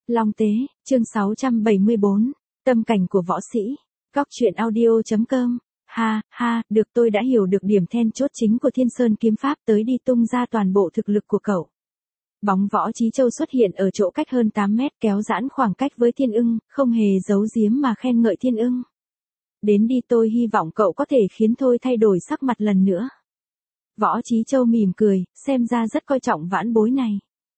Long Tế, chương 674, tâm cảnh của võ sĩ. Góc truyện audio.com. Ha, được, tôi đã hiểu được điểm then chốt chính của Thiên Sơn kiếm pháp, tới đi tung ra toàn bộ thực lực của cậu. Bóng Võ Chí Châu xuất hiện ở chỗ cách hơn 8 mét, kéo giãn khoảng cách với Thiên Ưng, không hề giấu giếm mà khen ngợi Thiên Ưng. Đến đi, tôi hy vọng cậu có thể khiến tôi thay đổi sắc mặt lần nữa. Võ Chí Châu mỉm cười, xem ra rất coi trọng vãn bối này.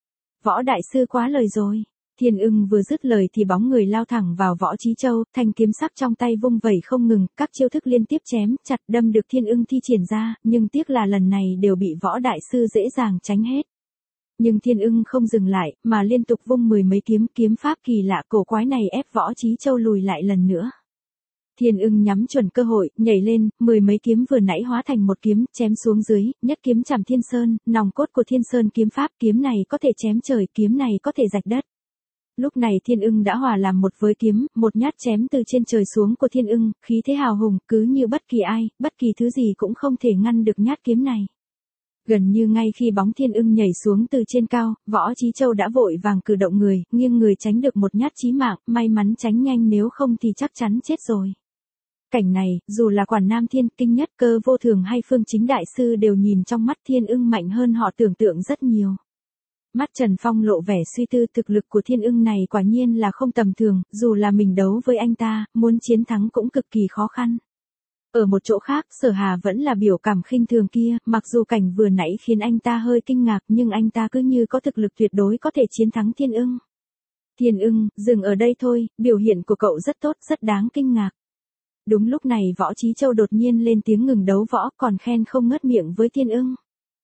Võ đại sư quá lời rồi. Thiên Ưng vừa dứt lời thì bóng người lao thẳng vào Võ Chí Châu, thanh kiếm sắc trong tay vung vẩy không ngừng, các chiêu thức liên tiếp chém chặt đâm được Thiên Ưng thi triển ra, nhưng tiếc là lần này đều bị Võ đại sư dễ dàng tránh hết. Nhưng Thiên Ưng không dừng lại, mà liên tục vung mười mấy kiếm pháp kỳ lạ cổ quái này ép Võ Chí Châu lùi lại lần nữa. Thiên Ưng nhắm chuẩn cơ hội, nhảy lên, mười mấy kiếm vừa nãy hóa thành một kiếm, chém xuống dưới, nhất kiếm chạm Thiên Sơn, nòng cốt của Thiên Sơn kiếm pháp, kiếm này có thể chém trời, kiếm này có thể rạch đất. Lúc này Thiên Ưng đã hòa làm một với kiếm, một nhát chém từ trên trời xuống của Thiên Ưng, khí thế hào hùng, cứ như bất kỳ ai, bất kỳ thứ gì cũng không thể ngăn được nhát kiếm này. Gần như ngay khi bóng Thiên Ưng nhảy xuống từ trên cao, Võ Chí Châu đã vội vàng cử động người, nghiêng người tránh được một nhát chí mạng, may mắn tránh nhanh, nếu không thì chắc chắn chết rồi. Cảnh này, dù là Quản Nam Thiên, Kinh Nhất, Cơ Vô Thường hay Phương Chính đại sư đều nhìn trong mắt Thiên Ưng mạnh hơn họ tưởng tượng rất nhiều. Mắt Trần Phong lộ vẻ suy tư, thực lực của Thiên Ưng này quả nhiên là không tầm thường, dù là mình đấu với anh ta, muốn chiến thắng cũng cực kỳ khó khăn. Ở một chỗ khác, Sở Hà vẫn là biểu cảm khinh thường kia, mặc dù cảnh vừa nãy khiến anh ta hơi kinh ngạc, nhưng anh ta cứ như có thực lực tuyệt đối có thể chiến thắng Thiên Ưng. Thiên Ưng, dừng ở đây thôi, biểu hiện của cậu rất tốt, rất đáng kinh ngạc. Đúng lúc này Võ Chí Châu đột nhiên lên tiếng ngừng đấu võ, còn khen không ngớt miệng với Thiên Ưng.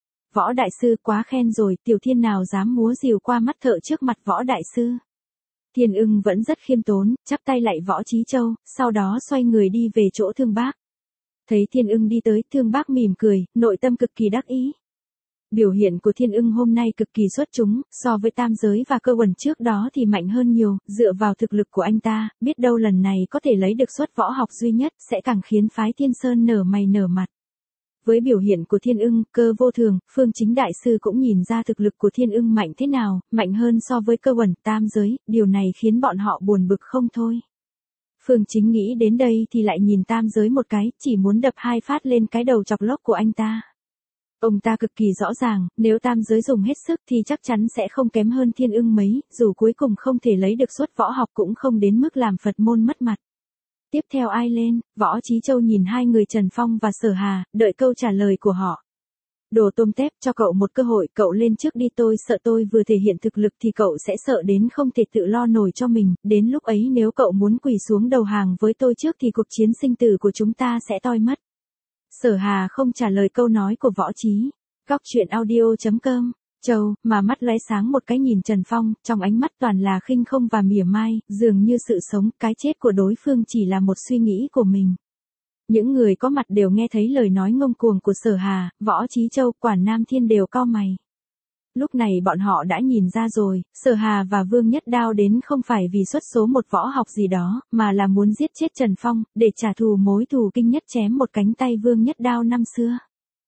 Võ đại sư quá khen rồi, tiểu thiên nào dám múa rìu qua mắt thợ trước mặt Võ đại sư. Thiên Ưng vẫn rất khiêm tốn, chắp tay lạy Võ Chí Châu, sau đó xoay người đi về chỗ Thương Bác. Thấy Thiên Ưng đi tới, Thương Bác mỉm cười, nội tâm cực kỳ đắc ý. Biểu hiện của Thiên Ưng hôm nay cực kỳ xuất chúng, so với Tam Giới và Cơ Uẩn trước đó thì mạnh hơn nhiều, dựa vào thực lực của anh ta, biết đâu lần này có thể lấy được suất võ học duy nhất, sẽ càng khiến phái Thiên Sơn nở mày nở mặt. Với biểu hiện của Thiên Ưng, Cơ Vô Thường, Phương Chính đại sư cũng nhìn ra thực lực của Thiên Ưng mạnh thế nào, mạnh hơn so với Cơ Uẩn, Tam Giới, điều này khiến bọn họ buồn bực không thôi. Phương Chính nghĩ đến đây thì lại nhìn Tam Giới một cái, chỉ muốn đập hai phát lên cái đầu chọc lốc của anh ta. Ông ta cực kỳ rõ ràng, nếu Tam Giới dùng hết sức thì chắc chắn sẽ không kém hơn Thiên Ưng mấy, dù cuối cùng không thể lấy được suất võ học cũng không đến mức làm Phật môn mất mặt. Tiếp theo ai lên? Võ Chí Châu nhìn hai người Trần Phong và Sở Hà, đợi câu trả lời của họ. Đồ tôm tép, cho cậu một cơ hội, cậu lên trước đi, tôi sợ tôi vừa thể hiện thực lực thì cậu sẽ sợ đến không thể tự lo nổi cho mình, đến lúc ấy nếu cậu muốn quỳ xuống đầu hàng với tôi trước thì cuộc chiến sinh tử của chúng ta sẽ toi mất. Sở Hà không trả lời câu nói của Võ Chí. Góc truyện audio.com. Châu, mà mắt lóe sáng một cái nhìn Trần Phong, trong ánh mắt toàn là khinh không và mỉa mai, dường như sự sống, cái chết của đối phương chỉ là một suy nghĩ của mình. Những người có mặt đều nghe thấy lời nói ngông cuồng của Sở Hà, Võ Chí Châu, Quản Nam Thiên đều cau mày. Lúc này bọn họ đã nhìn ra rồi, Sở Hà và Vương Nhất Đao đến không phải vì xuất số một võ học gì đó, mà là muốn giết chết Trần Phong, để trả thù mối thù Kinh Nhất chém một cánh tay Vương Nhất Đao năm xưa.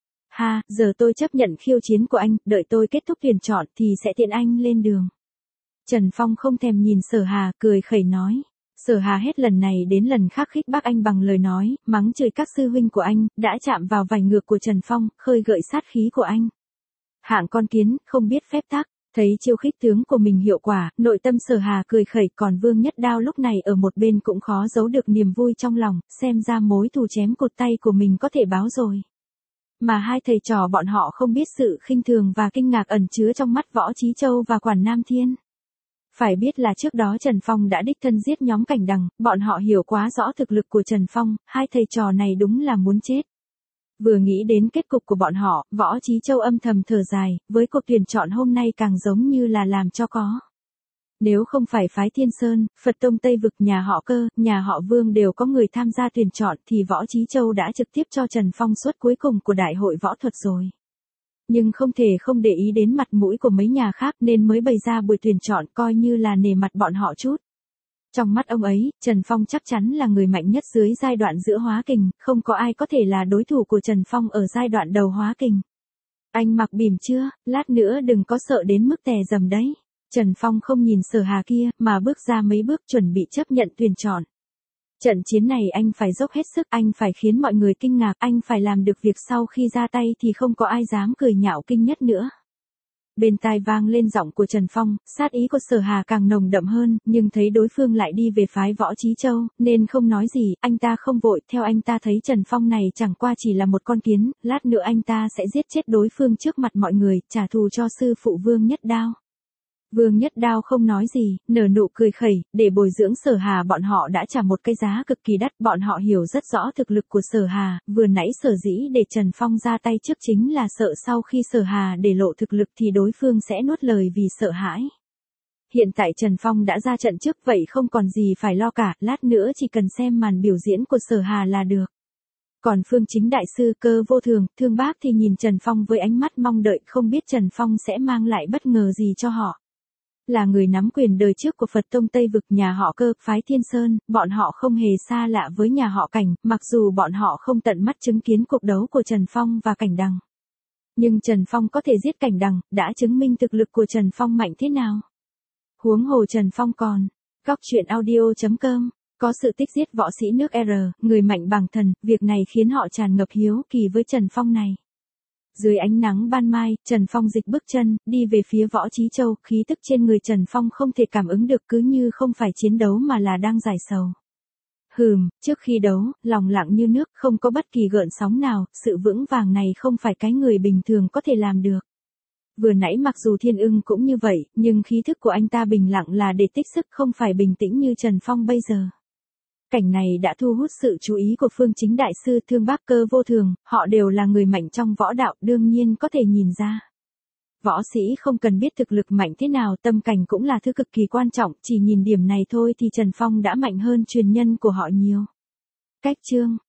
Ha, giờ tôi chấp nhận khiêu chiến của anh, đợi tôi kết thúc tuyển chọn thì sẽ tiện anh lên đường. Trần Phong không thèm nhìn Sở Hà, cười khẩy nói. Sở Hà hết lần này đến lần khác khích bác anh bằng lời nói, mắng chửi các sư huynh của anh, đã chạm vào vành ngược của Trần Phong, khơi gợi sát khí của anh. Hạng con kiến, không biết phép tắc, thấy chiêu khích tướng của mình hiệu quả, nội tâm Sở Hà cười khẩy, còn Vương Nhất Đao lúc này ở một bên cũng khó giấu được niềm vui trong lòng, xem ra mối thù chém cụt tay của mình có thể báo rồi. Mà hai thầy trò bọn họ không biết sự khinh thường và kinh ngạc ẩn chứa trong mắt Võ Chí Châu và Quản Nam Thiên. Phải biết là trước đó Trần Phong đã đích thân giết nhóm Cảnh Đằng, bọn họ hiểu quá rõ thực lực của Trần Phong, hai thầy trò này đúng là muốn chết. Vừa nghĩ đến kết cục của bọn họ, Võ Chí Châu âm thầm thở dài, với cuộc tuyển chọn hôm nay càng giống như là làm cho có. Nếu không phải phái Thiên Sơn, Phật Tông Tây Vực, nhà họ Cơ, nhà họ Vương đều có người tham gia tuyển chọn thì Võ Chí Châu đã trực tiếp cho Trần Phong suất cuối cùng của đại hội võ thuật rồi. Nhưng không thể không để ý đến mặt mũi của mấy nhà khác nên mới bày ra buổi tuyển chọn coi như là nể mặt bọn họ chút. Trong mắt ông ấy, Trần Phong chắc chắn là người mạnh nhất dưới giai đoạn giữa hóa kình, không có ai có thể là đối thủ của Trần Phong ở giai đoạn đầu hóa kình. Anh mặc bỉm chưa, lát nữa đừng có sợ đến mức tè dầm đấy. Trần Phong không nhìn Sở Hà kia, mà bước ra mấy bước chuẩn bị chấp nhận tuyển chọn. Trận chiến này anh phải dốc hết sức, anh phải khiến mọi người kinh ngạc, anh phải làm được việc sau khi ra tay thì không có ai dám cười nhạo kinh nhất nữa. Bên tai vang lên giọng của Trần Phong, sát ý của Sở Hà càng nồng đậm hơn, nhưng thấy đối phương lại đi về phái Võ Chí Châu, nên không nói gì, anh ta không vội, theo anh ta thấy Trần Phong này chẳng qua chỉ là một con kiến, lát nữa anh ta sẽ giết chết đối phương trước mặt mọi người, trả thù cho sư phụ Vương Nhất Đao. Vương Nhất Đao không nói gì, nở nụ cười khẩy, để bồi dưỡng Sở Hà bọn họ đã trả một cái giá cực kỳ đắt, bọn họ hiểu rất rõ thực lực của Sở Hà, vừa nãy sở dĩ để Trần Phong ra tay trước chính là sợ sau khi Sở Hà để lộ thực lực thì đối phương sẽ nuốt lời vì sợ hãi. Hiện tại Trần Phong đã ra trận trước vậy không còn gì phải lo cả, lát nữa chỉ cần xem màn biểu diễn của Sở Hà là được. Còn Phương Chính đại sư Cơ Vô Thường, Thương Bác thì nhìn Trần Phong với ánh mắt mong đợi, không biết Trần Phong sẽ mang lại bất ngờ gì cho họ. Là người nắm quyền đời trước của Phật Tông Tây Vực nhà họ Cơ, phái Thiên Sơn, bọn họ không hề xa lạ với nhà họ Cảnh, mặc dù bọn họ không tận mắt chứng kiến cuộc đấu của Trần Phong và Cảnh Đằng. Nhưng Trần Phong có thể giết Cảnh Đằng, đã chứng minh thực lực của Trần Phong mạnh thế nào. Huống hồ Trần Phong còn, Góc Truyện Audio.com, có sự tích giết võ sĩ nước R, người mạnh bằng thần, việc này khiến họ tràn ngập hiếu kỳ với Trần Phong này. Dưới ánh nắng ban mai, Trần Phong dịch bước chân, đi về phía Võ Chí Châu, khí tức trên người Trần Phong không thể cảm ứng được cứ như không phải chiến đấu mà là đang giải sầu. Trước khi đấu, lòng lặng như nước, không có bất kỳ gợn sóng nào, sự vững vàng này không phải cái người bình thường có thể làm được. Vừa nãy mặc dù Thiên Ưng cũng như vậy, nhưng khí thức của anh ta bình lặng là để tích sức không phải bình tĩnh như Trần Phong bây giờ. Cảnh này đã thu hút sự chú ý của Phương Chính đại sư Thương Bác Cơ Vô Thường, họ đều là người mạnh trong võ đạo, đương nhiên có thể nhìn ra. Võ sĩ không cần biết thực lực mạnh thế nào, tâm cảnh cũng là thứ cực kỳ quan trọng, chỉ nhìn điểm này thôi thì Trần Phong đã mạnh hơn truyền nhân của họ nhiều. Cách chương